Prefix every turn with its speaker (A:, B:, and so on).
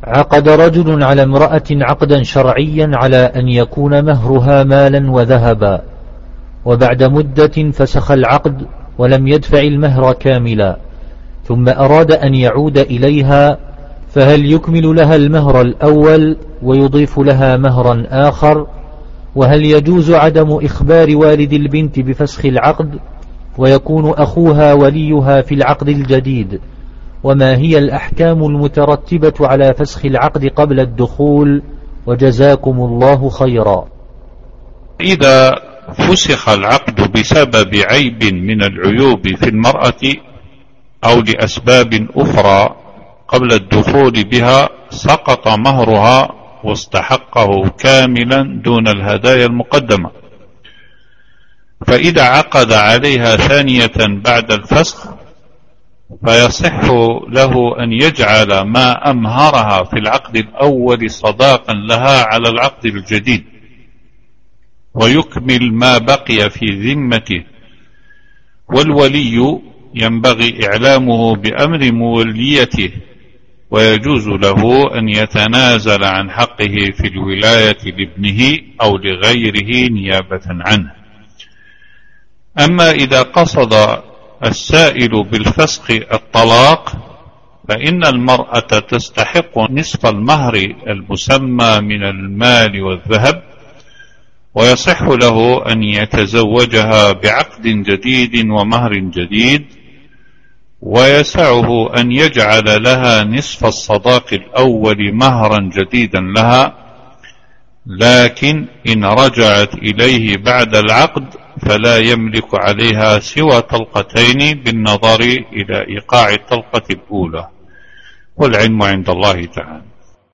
A: عقد رجل على امرأة عقدا شرعيا على أن يكون مهرها مالا وذهبا، وبعد مدة فسخ العقد ولم يدفع المهر كاملا، ثم أراد أن يعود إليها، فهل يكمل لها المهر الأول ويضيف لها مهرا آخر؟ وهل يجوز عدم إخبار والد البنت بفسخ العقد ويكون أخوها وليها في العقد الجديد؟ وما هي الأحكام المترتبة على فسخ العقد قبل الدخول؟ وجزاكم الله خيرا.
B: إذا فسخ العقد بسبب عيب من العيوب في المرأة أو لأسباب أخرى قبل الدخول بها، سقط مهرها واستحقه كاملا دون الهدايا المقدمة. فإذا عقد عليها ثانية بعد الفسخ فيصح له أن يجعل ما أمهرها في العقد الأول صداقا لها على العقد الجديد، ويكمل ما بقي في ذمته. والولي ينبغي إعلامه بأمر موليته، ويجوز له أن يتنازل عن حقه في الولاية لابنه أو لغيره نيابة عنه. أما إذا قصد السائل بالفسخ الطلاق فإن المرأة تستحق نصف المهر المسمى من المال والذهب، ويصح له أن يتزوجها بعقد جديد ومهر جديد، ويسعه أن يجعل لها نصف الصداق الأول مهرا جديدا لها، لكن إن رجعت إليه بعد العقد فلا يملك عليها سوى طلقتين بالنظر إلى إيقاع الطلقة الأولى، والعلم عند الله تعالى.